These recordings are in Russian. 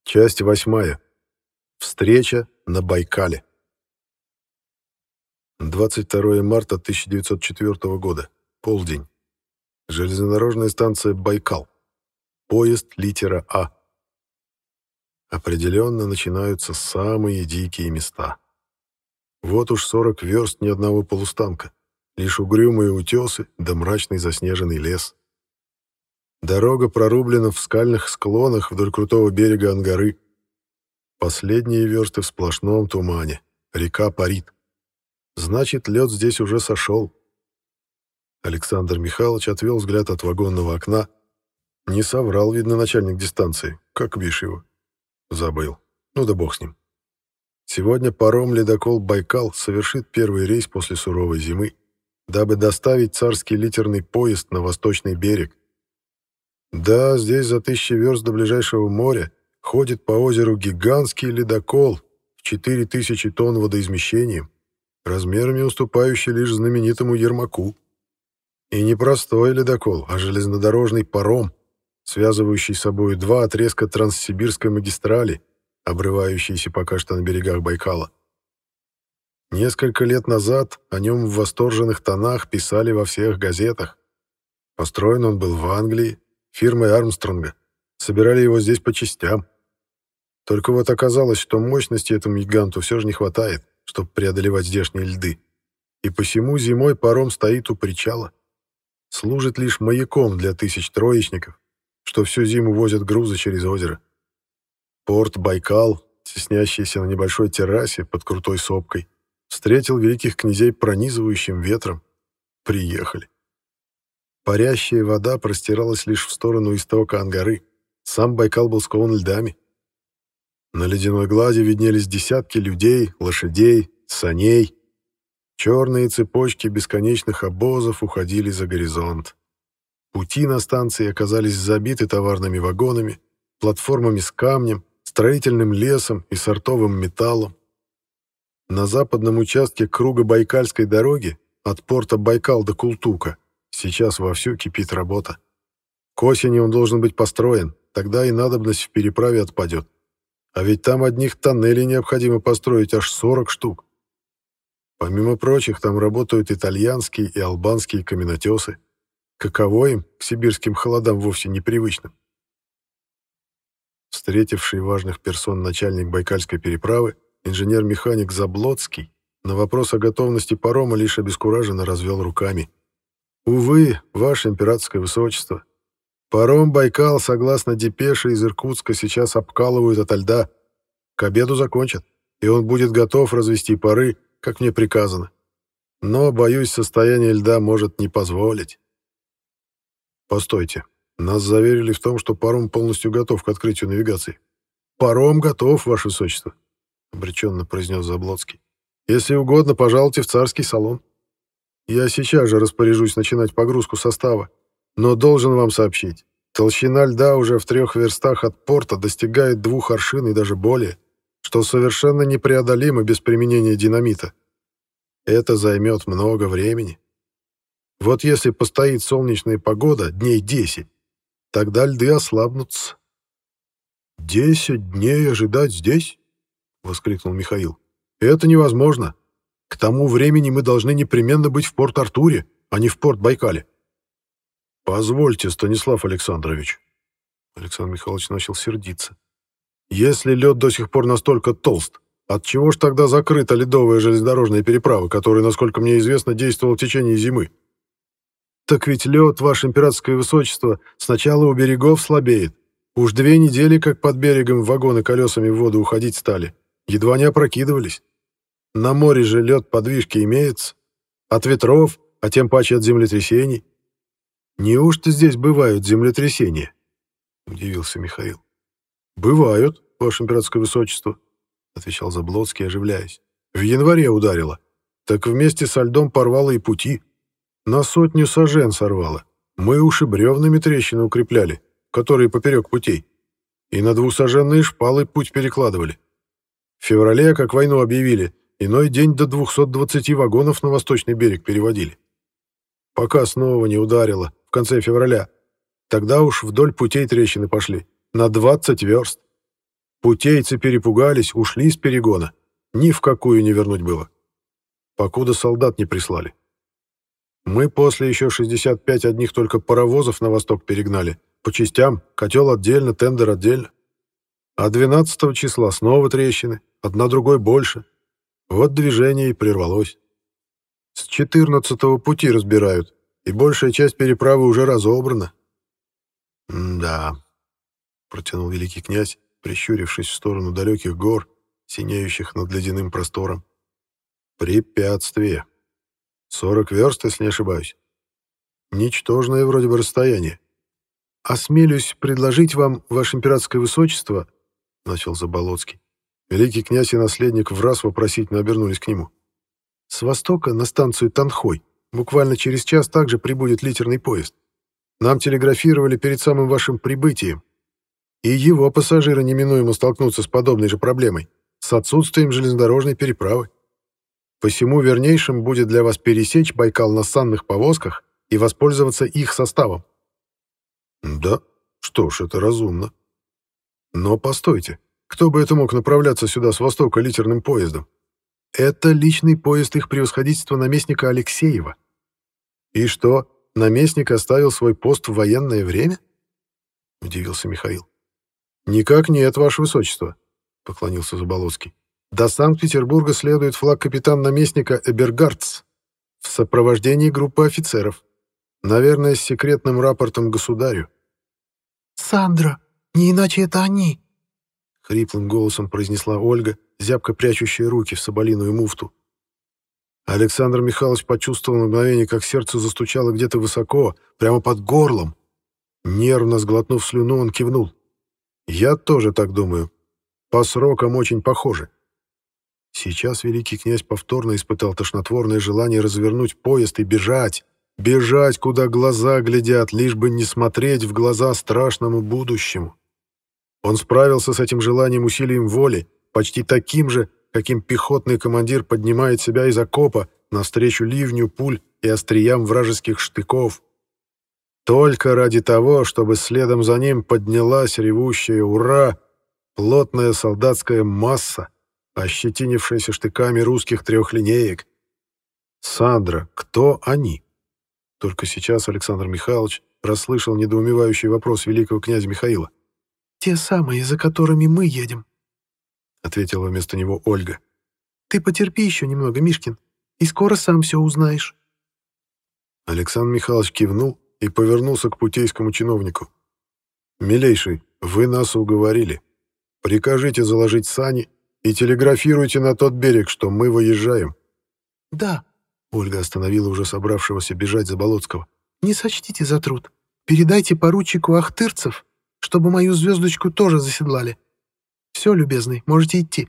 Часть 8. Встреча на Байкале. 22 марта 1904 года. Полдень. Железнодорожная станция «Байкал». Поезд литера А. Определенно начинаются самые дикие места. Вот уж 40 верст ни одного полустанка. Лишь угрюмые утесы да мрачный заснеженный лес. Дорога прорублена в скальных склонах вдоль крутого берега Ангары. Последние версты в сплошном тумане. Река парит. Значит, лед здесь уже сошел. Александр Михайлович отвел взгляд от вагонного окна. Не соврал, видно, начальник дистанции. Как бишь его. Забыл. Ну да бог с ним. Сегодня паром-ледокол «Байкал» совершит первый рейс после суровой зимы, дабы доставить царский литерный поезд на восточный берег. Да, здесь за 1000 верст до ближайшего моря ходит по озеру гигантский ледокол в 4000 тонн водоизмещением, размерами уступающий лишь знаменитому Ермаку. И не простой ледокол, а железнодорожный паром, связывающий с собой два отрезка Транссибирской магистрали, обрывающиеся пока что на берегах Байкала. Несколько лет назад о нем в восторженных тонах писали во всех газетах. Построен он был в Англии, фирмой Армстронга. Собирали его здесь по частям. Только вот оказалось, что мощности этому гиганту все же не хватает, чтобы преодолевать здешние льды. И посему зимой паром стоит у причала. Служит лишь маяком для 1000 троечников, что всю зиму возят грузы через озеро. Порт Байкал, теснящийся на небольшой террасе под крутой сопкой, встретил великих князей пронизывающим ветром. Приехали. Парящая вода простиралась лишь в сторону истока Ангары. Сам Байкал был скован льдами. На ледяной глади виднелись десятки людей, лошадей, саней. Черные цепочки бесконечных обозов уходили за горизонт. Пути на станции оказались забиты товарными вагонами, платформами с камнем, строительным лесом и сортовым металлом. На западном участке круга Байкальской дороги от порта Байкал до Култука сейчас вовсю кипит работа. К осени он должен быть построен, тогда и надобность в переправе отпадет. А ведь там одних тоннелей необходимо построить аж 40 штук. Помимо прочих, там работают итальянские и албанские каменотесы. Каково им к сибирским холодам вовсе непривычным. Встретивший важных персон начальник Байкальской переправы, инженер-механик Заблоцкий, на вопрос о готовности парома лишь обескураженно развел руками. «Увы, ваше императорское высочество, паром «Байкал», согласно депеше из Иркутска, сейчас обкалывают ото льда. К обеду закончат, и он будет готов развести пары, как мне приказано. Но, боюсь, состояние льда может не позволить». «Постойте, нас заверили в том, что паром полностью готов к открытию навигации». «Паром готов, ваше высочество», — обреченно произнес Заблоцкий. «Если угодно, пожалуйте в царский салон. Я сейчас же распоряжусь начинать погрузку состава, но должен вам сообщить, толщина льда уже в 3 верстах от порта достигает 2 аршин и даже более, что совершенно непреодолимо без применения динамита. Это займет много времени. Вот если постоит солнечная погода дней 10, тогда льды ослабнутся». «10 дней ожидать здесь?» — воскликнул Михаил. «Это невозможно. К тому времени мы должны непременно быть в Порт-Артуре, а не в Порт-Байкале». «Позвольте, Станислав Александрович». Александр Михайлович начал сердиться. «Если лед до сих пор настолько толст, отчего ж тогда закрыта ледовая железнодорожная переправа, которая, насколько мне известно, действовала в течение зимы?» «Так ведь лед, ваше императорское высочество, сначала у берегов слабеет. Уж 2 недели, как под берегом вагоны колесами в воду уходить стали. Едва не опрокидывались. На море же лед подвижки имеется. От ветров, а тем паче от землетрясений». «Неужто здесь бывают землетрясения?» — удивился Михаил. «Бывают, ваше императорское высочество», — отвечал Заблоцкий, оживляясь. «В январе ударило. Так вместе со льдом порвало и пути. На 100 сажен сорвало. Мы уж и бревнами трещины укрепляли, которые поперек путей. И на 2-саженные шпалы путь перекладывали. В феврале, как войну объявили, иной день до 220 вагонов на восточный берег переводили. Пока снова не ударило, в конце февраля. Тогда уж вдоль путей трещины пошли. На 20 верст. Путейцы перепугались, ушли с перегона. Ни в какую не вернуть было. Покуда солдат не прислали. Мы после еще 65 одних только паровозов на восток перегнали. По частям, котел отдельно, тендер отдельно. А 12 числа снова трещины, одна другой больше. Вот движение и прервалось. С 14-го пути разбирают, и большая часть переправы уже разобрана. «Да», — протянул великий князь, прищурившись в сторону далеких гор, синеющих над ледяным простором. «Препятствие. 40 верст, если не ошибаюсь. Ничтожное вроде бы расстояние. Осмелюсь предложить вам, ваше императорское высочество», — начал Заболоцкий. Великий князь и наследник враз вопросительно обернулись к нему. «С востока на станцию Танхой буквально через час также прибудет литерный поезд. Нам телеграфировали перед самым вашим прибытием. И его пассажиры неминуемо столкнутся с подобной же проблемой, с отсутствием железнодорожной переправы. Посему вернейшим будет для вас пересечь Байкал на санных повозках и воспользоваться их составом». «Да, что ж, это разумно. Но постойте, кто бы это мог направляться сюда с востока литерным поездом? Это личный поезд их превосходительства наместника Алексеева. И что, наместник оставил свой пост в военное время?» — удивился Михаил. «Никак нет, ваше высочество», — поклонился Заболоцкий. «До Санкт-Петербурга следует флаг-капитан-наместника Эбергардс в сопровождении группы офицеров, наверное, с секретным рапортом государю». «Сандра, не иначе это они!» — хриплым голосом произнесла Ольга, зябко прячущая руки в соболиную муфту. Александр Михайлович почувствовал на мгновение, как сердце застучало где-то высоко, прямо под горлом. Нервно сглотнув слюну, он кивнул. «Я тоже так думаю. По срокам очень похоже». Сейчас великий князь повторно испытал тошнотворное желание развернуть поезд и бежать. Бежать, куда глаза глядят, лишь бы не смотреть в глаза страшному будущему. Он справился с этим желанием усилием воли, почти таким же, каким пехотный командир поднимает себя из окопа навстречу ливню пуль и остриям вражеских штыков. Только ради того, чтобы следом за ним поднялась ревущая «Ура!» плотная солдатская масса, ощетинившаяся штыками русских трехлинеек. «Сандра, кто они?» Только сейчас Александр Михайлович расслышал недоумевающий вопрос великого князя Михаила. «Те самые, за которыми мы едем», — ответила вместо него Ольга. «Ты потерпи еще немного, Мишкин, и скоро сам все узнаешь». Александр Михайлович кивнул и повернулся к путейскому чиновнику. «Милейший, вы нас уговорили. Прикажите заложить сани и телеграфируйте на тот берег, что мы выезжаем». «Да», — Ольга остановила уже собравшегося бежать Заболоцкого. «не сочтите за труд. Передайте поручику Ахтырцев, чтобы мою звездочку тоже заседлали. Все, любезный, можете идти».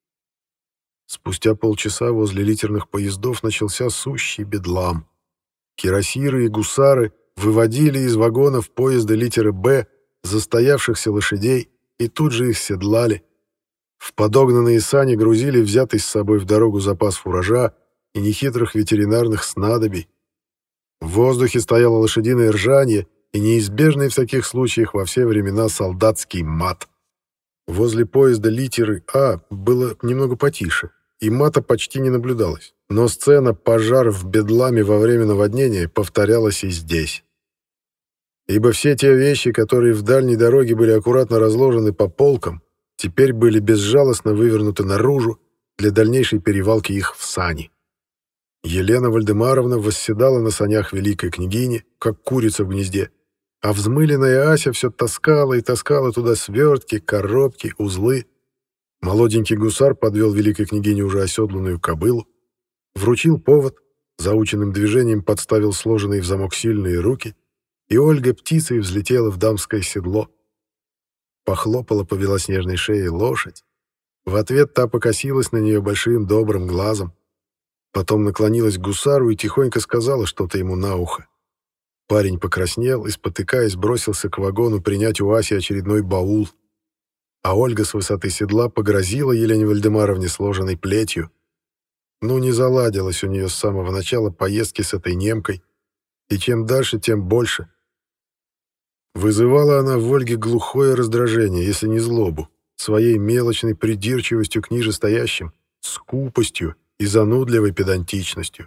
Спустя полчаса возле литерных поездов начался сущий бедлам. Кирасиры и гусары выводили из вагонов поезда литеры «Б» застоявшихся лошадей и тут же их седлали. В подогнанные сани грузили взятый с собой в дорогу запас фуража и нехитрых ветеринарных снадобий. В воздухе стояло лошадиное ржанье и неизбежный в таких случаях во все времена солдатский мат. Возле поезда литеры «А» было немного потише, и мата почти не наблюдалось. Но сцена «Пожар в Бедламе во время наводнения» повторялась и здесь. Ибо все те вещи, которые в дальней дороге были аккуратно разложены по полкам, теперь были безжалостно вывернуты наружу для дальнейшей перевалки их в сани. Елена Вальдемаровна восседала на санях великой княгини, как курица в гнезде, а взмыленная Ася все таскала и таскала туда свертки, коробки, узлы. Молоденький гусар подвел великой княгине уже оседланную кобылу, вручил повод, заученным движением подставил сложенные в замок сильные руки, и Ольга птицей взлетела в дамское седло. Похлопала по белоснежной шее лошадь. В ответ та покосилась на нее большим добрым глазом. Потом наклонилась к гусару и тихонько сказала что-то ему на ухо. Парень покраснел и, спотыкаясь, бросился к вагону принять у Аси очередной баул. А Ольга с высоты седла погрозила Елене Вальдемаровне сложенной плетью. Ну, не заладилось у нее с самого начала поездки с этой немкой, и чем дальше, тем больше. Вызывала она в Ольге глухое раздражение, если не злобу. своей мелочной придирчивостью к нижестоящим, скупостью и занудливой педантичностью.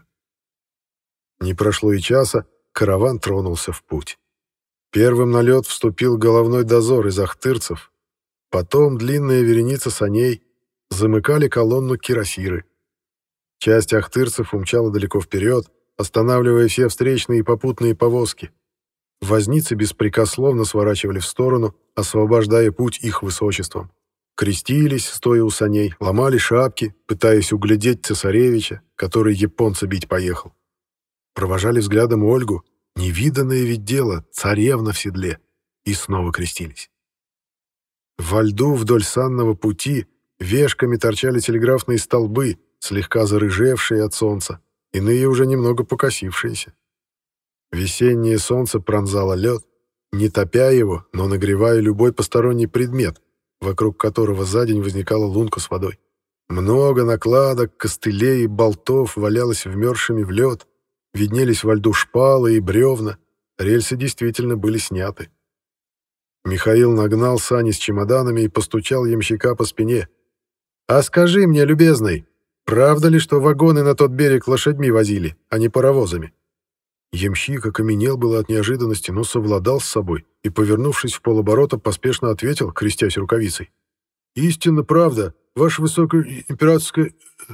Не прошло и часа, караван тронулся в путь. Первым на лед вступил головной дозор из ахтырцев, потом длинная вереница саней, замыкали колонну кирасиры. Часть ахтырцев умчала далеко вперед, останавливая все встречные и попутные повозки. Возницы беспрекословно сворачивали в сторону, освобождая путь их высочеством. Крестились, стоя у саней, ломали шапки, пытаясь углядеть цесаревича, который японца бить поехал. Провожали взглядом Ольгу, невиданное ведь дело, царевна в седле, и снова крестились. Во льду вдоль санного пути вешками торчали телеграфные столбы, слегка зарыжевшие от солнца, иные уже немного покосившиеся. Весеннее солнце пронзало лед, не топя его, но нагревая любой посторонний предмет, вокруг которого за день возникала лунка с водой. Много накладок, костылей и болтов валялось вмерзшими в лед, виднелись во льду шпалы и бревна, рельсы действительно были сняты. Михаил нагнал сани с чемоданами и постучал ямщика по спине. «А скажи мне, любезный, правда ли, что вагоны на тот берег лошадьми возили, а не паровозами?» Ямщик окаменел было от неожиданности, но совладал с собой и, повернувшись в полоборота, поспешно ответил, крестясь рукавицей. «Истинно правда, ваше высокоимператорское...»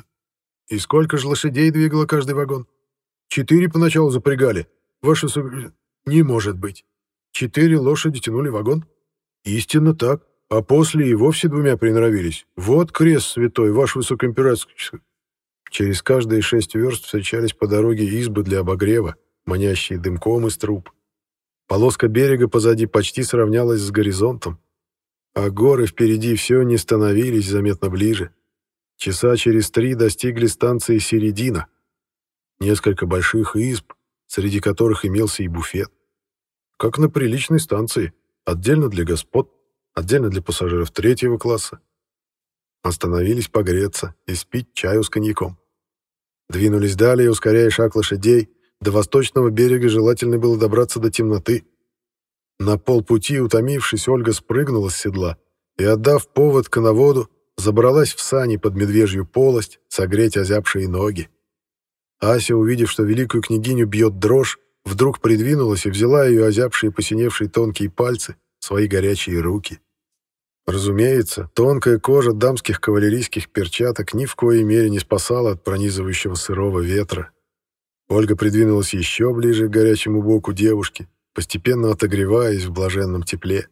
«И сколько же лошадей двигало каждый вагон?» «4 поначалу запрягали. Ваше высокоимператорское...» «Не может быть. 4 лошади тянули вагон?» «Истинно так. А после и вовсе 2 приноровились. Вот крест святой, ваше высокоимператорское...» Через каждые 6 верст встречались по дороге избы для обогрева, манящие дымком из труб. Полоска берега позади почти сравнялась с горизонтом, а горы впереди все не становились заметно ближе. Часа через 3 достигли станции Середина. Несколько больших изб, среди которых имелся и буфет. Как на приличной станции, отдельно для господ, отдельно для пассажиров 3-го класса. Остановились погреться и спить чаю с коньяком. Двинулись далее, ускоряя шаг лошадей. До восточного берега желательно было добраться до темноты. На полпути, утомившись, Ольга спрыгнула с седла и, отдав повод коноводу, забралась в сани под медвежью полость согреть озябшие ноги. Ася, увидев, что великую княгиню бьет дрожь, вдруг придвинулась и взяла ее озябшие посиневшие тонкие пальцы в свои горячие руки. Разумеется, тонкая кожа дамских кавалерийских перчаток ни в коей мере не спасала от пронизывающего сырого ветра. Ольга придвинулась еще ближе к горячему боку девушки, постепенно отогреваясь в блаженном тепле.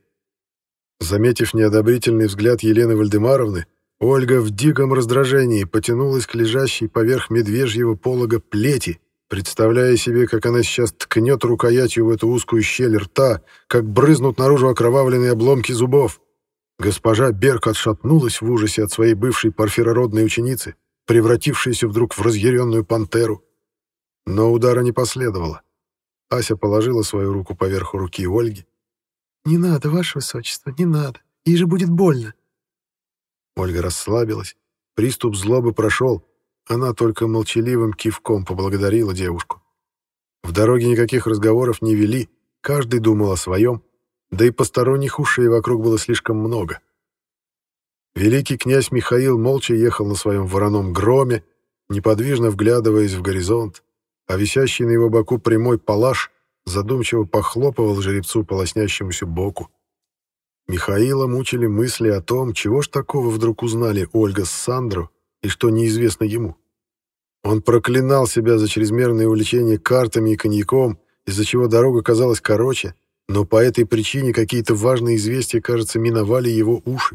Заметив неодобрительный взгляд Елены Вальдемаровны, Ольга в диком раздражении потянулась к лежащей поверх медвежьего полога плети, представляя себе, как она сейчас ткнет рукоятью в эту узкую щель рта, как брызнут наружу окровавленные обломки зубов. Госпожа Берг отшатнулась в ужасе от своей бывшей парфирородной ученицы, превратившейся вдруг в разъяренную пантеру. Но удара не последовало. Ася положила свою руку поверх руки Ольги. «Не надо, ваше высочество, не надо. Ей же будет больно». Ольга расслабилась. Приступ злобы прошел. Она только молчаливым кивком поблагодарила девушку. В дороге никаких разговоров не вели, каждый думал о своем, да и посторонних ушей вокруг было слишком много. Великий князь Михаил молча ехал на своем вороном громе, неподвижно вглядываясь в горизонт, а висящий на его боку прямой палаш задумчиво похлопывал жеребцу по лоснящемуся боку. Михаила мучили мысли о том, чего ж такого вдруг узнали Ольга с Сандро и что неизвестно ему. Он проклинал себя за чрезмерное увлечение картами и коньяком, из-за чего дорога казалась короче, но по этой причине какие-то важные известия, кажется, миновали его уши.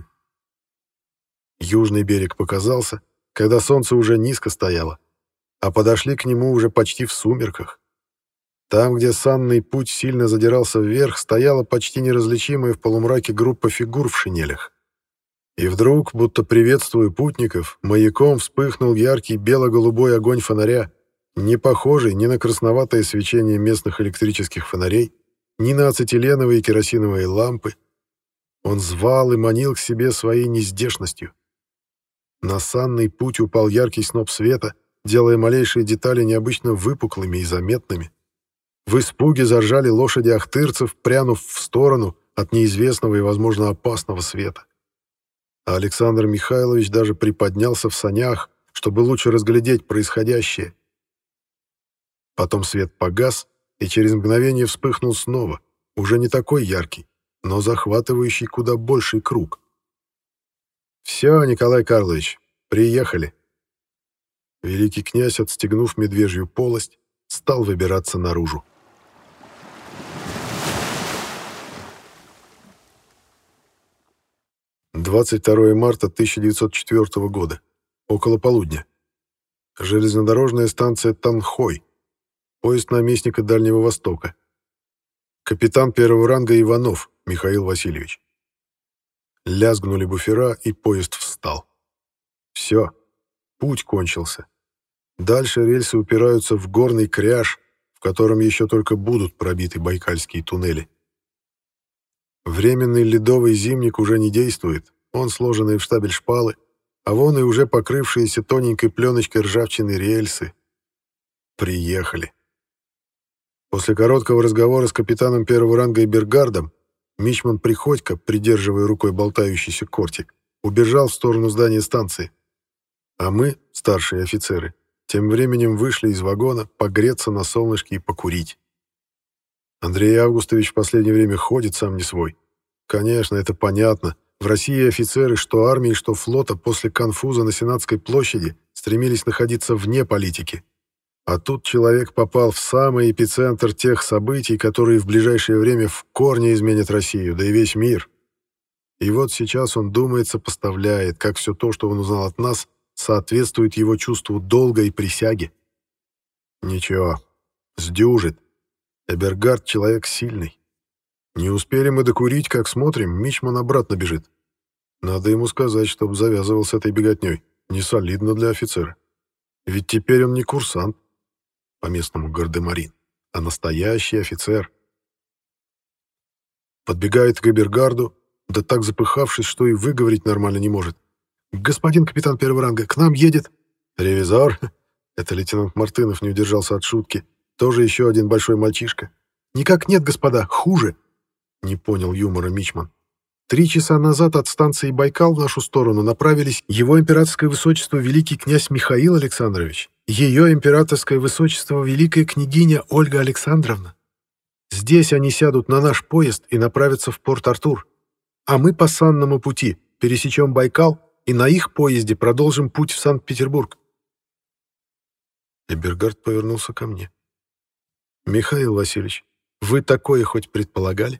Южный берег показался, когда солнце уже низко стояло, а подошли к нему уже почти в сумерках. Там, где санный путь сильно задирался вверх, стояла почти неразличимая в полумраке группа фигур в шинелях. И вдруг, будто приветствуя путников, маяком вспыхнул яркий бело-голубой огонь фонаря, не похожий ни на красноватое свечение местных электрических фонарей, ни на ацетиленовые и керосиновые лампы. Он звал и манил к себе своей нездешностью. На санный путь упал яркий сноп света, делая малейшие детали необычно выпуклыми и заметными. В испуге заржали лошади ахтырцев, прянув в сторону от неизвестного и, возможно, опасного света. а Александр Михайлович даже приподнялся в санях, чтобы лучше разглядеть происходящее. Потом свет погас, и через мгновение вспыхнул снова, уже не такой яркий, но захватывающий куда больший круг. «Все, Николай Карлович, приехали». Великий князь, отстегнув медвежью полость, стал выбираться наружу. «22 марта 1904 года. Около полудня. Железнодорожная станция Танхой. Поезд наместника Дальнего Востока. Капитан первого ранга Иванов Михаил Васильевич». Лязгнули буфера, и поезд встал. Все, путь кончился. Дальше рельсы упираются в горный кряж, в котором еще только будут пробиты байкальские туннели. Временный ледовый зимник уже не действует, он сложенный в штабель шпалы, а вон и уже покрывшиеся тоненькой пленочкой ржавчины рельсы. Приехали. После короткого разговора с капитаном первого ранга Эбергардом мичман Приходько, придерживая рукой болтающийся кортик, убежал в сторону здания станции. А мы, старшие офицеры, тем временем вышли из вагона погреться на солнышке и покурить. Андрей Августович в последнее время ходит сам не свой. Конечно, это понятно. В России офицеры что армии, что флота после конфуза на Сенатской площади стремились находиться вне политики. А тут человек попал в самый эпицентр тех событий, которые в ближайшее время в корне изменят Россию, да и весь мир. И вот сейчас он, думает, сопоставляет, как все то, что он узнал от нас, соответствует его чувству долга и присяги. Ничего, сдюжит. Эбергард человек сильный. Не успели мы докурить, как смотрим, мичман обратно бежит. Надо ему сказать, чтобы завязывал с этой беготней. Не солидно для офицера. Ведь теперь он не курсант, по-местному гардемарин, а настоящий офицер. Подбегает к Эбергарду, да так запыхавшись, что и выговорить нормально не может. «Господин капитан первого ранга, к нам едет...» «Ревизор?» Это лейтенант Мартынов не удержался от шутки. Тоже еще один большой мальчишка. «Никак нет, господа, хуже!» Не понял юмора мичман. 3 часа назад от станции Байкал в нашу сторону направились его императорское высочество великий князь Михаил Александрович, ее императорское высочество великая княгиня Ольга Александровна. Здесь они сядут на наш поезд и направятся в Порт-Артур, а мы по санному пути пересечем Байкал и на их поезде продолжим путь в Санкт-Петербург. Эбергард повернулся ко мне. «Михаил Васильевич, вы такое хоть предполагали?»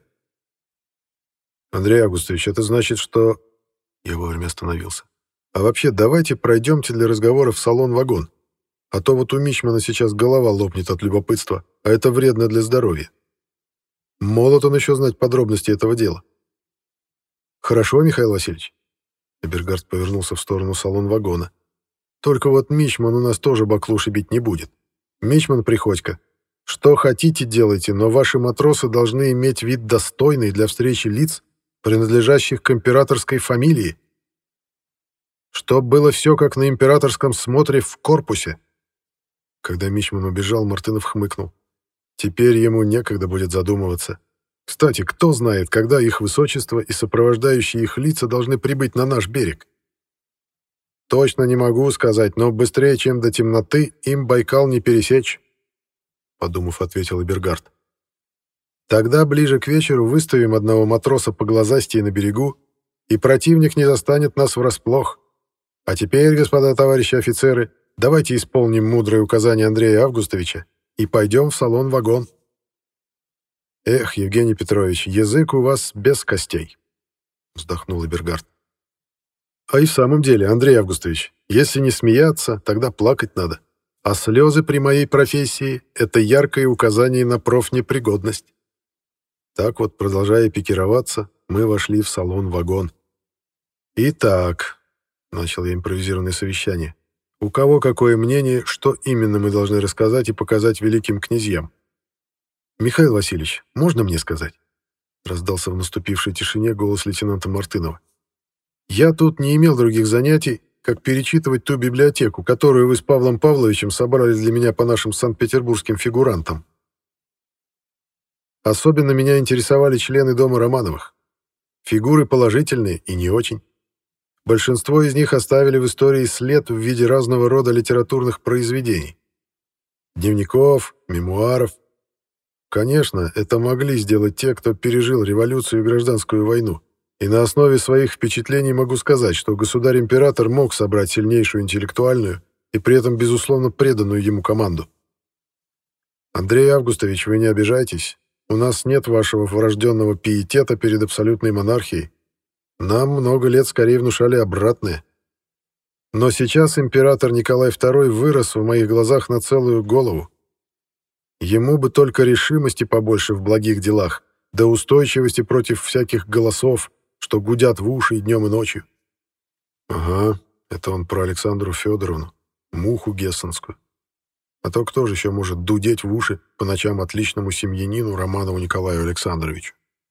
«Андрей Августович, это значит, что...» Я вовремя остановился. «А вообще, давайте пройдемте для разговора в салон-вагон. А то вот у мичмана сейчас голова лопнет от любопытства, а это вредно для здоровья. Молод он еще знать подробности этого дела». «Хорошо, Михаил Васильевич». Эбергард повернулся в сторону салон-вагона. «Только вот мичман у нас тоже баклуши бить не будет. Мичман Приходько, что хотите делайте, но ваши матросы должны иметь вид достойный для встречи лиц, принадлежащих к императорской фамилии. Чтоб было все как на императорском смотре в корпусе». Когда мичман убежал, Мартынов хмыкнул. Теперь ему некогда будет задумываться. Кстати, кто знает, когда их высочество и сопровождающие их лица должны прибыть на наш берег? Точно не могу сказать, но быстрее, чем до темноты, им Байкал не пересечь, подумав, ответил Эбергард. Тогда ближе к вечеру выставим одного матроса по глазастей на берегу, и противник не застанет нас врасплох. А теперь, господа товарищи офицеры, давайте исполним мудрое указание Андрея Августовича и пойдем в салон-вагон. «Эх, Евгений Петрович, язык у вас без костей», — вздохнул Эбергард. «А и в самом деле, Андрей Августович, если не смеяться, тогда плакать надо. А слезы при моей профессии — это яркое указание на профнепригодность». Так вот, продолжая пикироваться, мы вошли в салон-вагон. «Итак», — начал я импровизированное совещание, — «у кого какое мнение, что именно мы должны рассказать и показать великим князьям?» «Михаил Васильевич, можно мне сказать?» — раздался в наступившей тишине голос лейтенанта Мартынова. «Я тут не имел других занятий, как перечитывать ту библиотеку, которую вы с Павлом Павловичем собрали для меня по нашим санкт-петербургским фигурантам. Особенно меня интересовали члены дома Романовых. Фигуры положительные и не очень. Большинство из них оставили в истории след в виде разного рода литературных произведений. Дневников, мемуаров. Конечно, это могли сделать те, кто пережил революцию и гражданскую войну. И на основе своих впечатлений могу сказать, что государь-император мог собрать сильнейшую интеллектуальную и при этом, безусловно, преданную ему команду. Андрей Августович, вы не обижайтесь. У нас нет вашего врожденного пиетета перед абсолютной монархией. Нам много лет скорее внушали обратное. Но сейчас император Николай II вырос в моих глазах на целую голову. Ему бы только решимости побольше в благих делах, да устойчивости против всяких голосов, что гудят в уши и днем, и ночью. Ага, это он про Александру Федоровну, муху гессенскую. А то кто же еще может дудеть в уши по ночам отличному семьянину Романову Николаю Александровичу?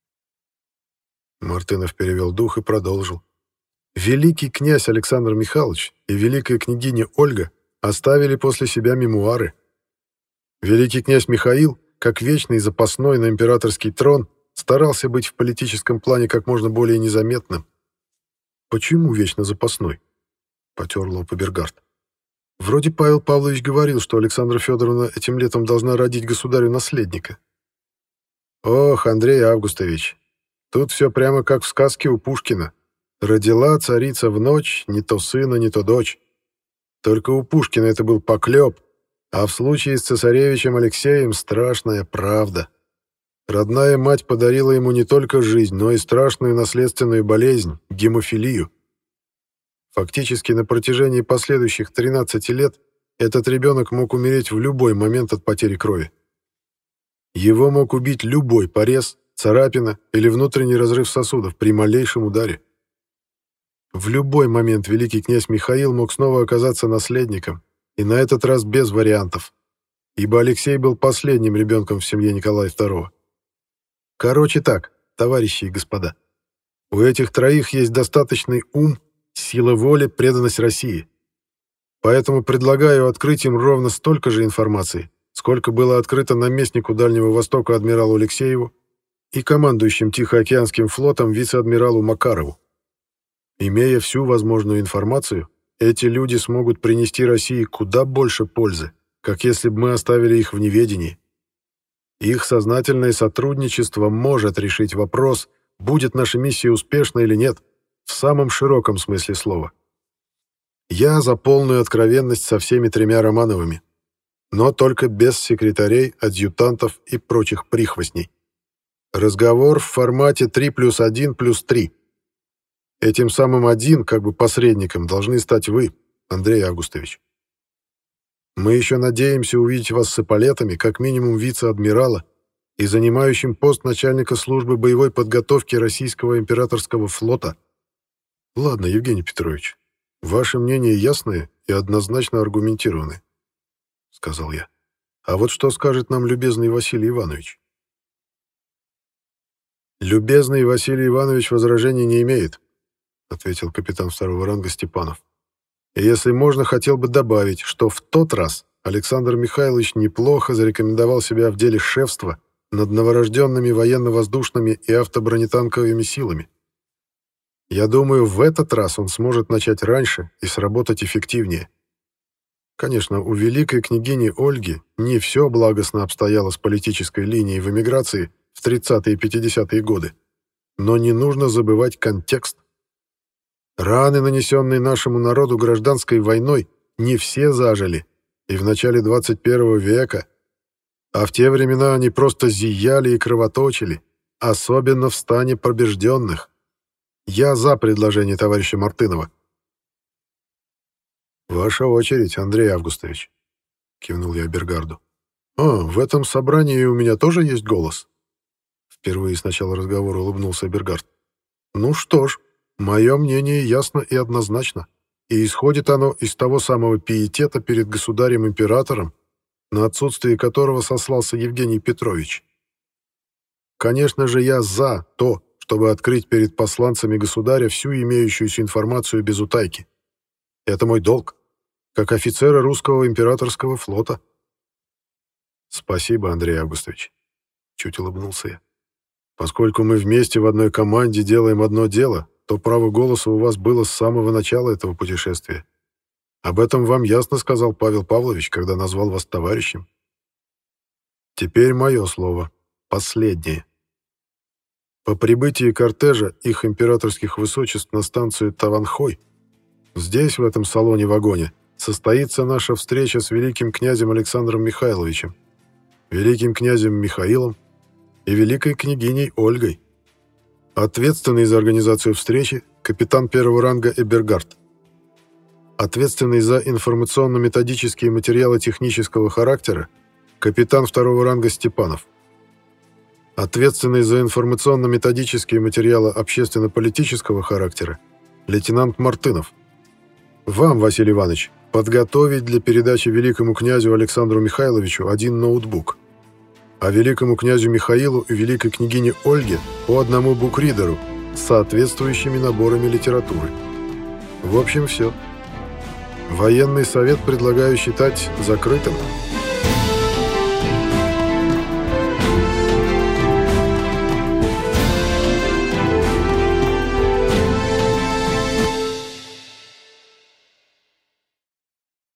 Мартынов перевел дух и продолжил. Великий князь Александр Михайлович и великая княгиня Ольга оставили после себя мемуары. Великий князь Михаил, как вечный запасной на императорский трон, старался быть в политическом плане как можно более незаметным. «Почему вечно запасной?» — потер лоб Эбергард. «Вроде Павел Павлович говорил, что Александра Федоровна этим летом должна родить государю наследника». «Ох, Андрей Августович, тут все прямо как в сказке у Пушкина. Родила царица в ночь не то сына, не то дочь. Только у Пушкина это был поклеп, а в случае с цесаревичем Алексеем страшная правда. Родная мать подарила ему не только жизнь, но и страшную наследственную болезнь — гемофилию. Фактически на протяжении последующих 13 лет этот ребенок мог умереть в любой момент от потери крови. Его мог убить любой порез, царапина или внутренний разрыв сосудов при малейшем ударе. В любой момент великий князь Михаил мог снова оказаться наследником, и на этот раз без вариантов, ибо Алексей был последним ребенком в семье Николая II. Короче так, товарищи и господа, у этих троих есть достаточный ум, сила воли, преданность России. Поэтому предлагаю открыть им ровно столько же информации, сколько было открыто наместнику Дальнего Востока адмиралу Алексееву и командующим Тихоокеанским флотом вице-адмиралу Макарову. Имея всю возможную информацию, эти люди смогут принести России куда больше пользы, как если бы мы оставили их в неведении. Их сознательное сотрудничество может решить вопрос, будет наша миссия успешна или нет, в самом широком смысле слова. Я за полную откровенность со всеми тремя Романовыми, но только без секретарей, адъютантов и прочих прихвостней. Разговор в формате 3+1+3. Этим самым один, как бы посредником, должны стать вы, Андрей Августович. Мы еще надеемся увидеть вас с эполетами, как минимум вице-адмирала и занимающим пост начальника службы боевой подготовки Российского императорского флота. Ладно, Евгений Петрович, ваше мнение ясное и однозначно аргументированное, сказал я. А вот что скажет нам любезный Василий Иванович? Любезный Василий Иванович возражений не имеет, ответил капитан второго ранга Степанов. И если можно, хотел бы добавить, что в тот раз Александр Михайлович неплохо зарекомендовал себя в деле шефства над новорожденными военно-воздушными и автобронетанковыми силами. Я думаю, в этот раз он сможет начать раньше и сработать эффективнее. Конечно, у великой княгини Ольги не все благостно обстояло с политической линией в эмиграции в 30-е и 50-е годы, но не нужно забывать контекст. Раны, нанесенные нашему народу гражданской войной, не все зажили, и в начале 21 века, а в те времена они просто зияли и кровоточили, особенно в стане побежденных. Я за предложение товарища Мартынова. «Ваша очередь, Андрей Августович», — кивнул я Бергарду. В этом собрании у меня тоже есть голос?» Впервые с начала разговора улыбнулся Бергард. «Ну что ж, мое мнение ясно и однозначно, и исходит оно из того самого пиетета перед государем-императором, на отсутствие которого сослался Евгений Петрович. Конечно же, я за то, чтобы открыть перед посланцами государя всю имеющуюся информацию без утайки. Это мой долг, как офицера русского императорского флота». «Спасибо, Андрей Августович», — чуть улыбнулся я. «Поскольку мы вместе в одной команде делаем одно дело, то право голоса у вас было с самого начала этого путешествия. Об этом вам ясно сказал Павел Павлович, когда назвал вас товарищем. Теперь мое слово. Последнее. По прибытии кортежа их императорских высочеств на станцию Таванхой, здесь, в этом салоне-вагоне, состоится наша встреча с великим князем Александром Михайловичем, великим князем Михаилом и великой княгиней Ольгой. Ответственный за организацию встречи капитан первого ранга Эбергард. Ответственный за информационно-методические материалы технического характера капитан второго ранга Степанов. Ответственный за информационно-методические материалы общественно-политического характера лейтенант Мартынов. Вам, Василий Иванович, подготовить для передачи великому князю Александру Михайловичу один ноутбук, а великому князю Михаилу и великой княгине Ольге по одному букридеру с соответствующими наборами литературы. В общем, все. Военный совет предлагаю считать закрытым.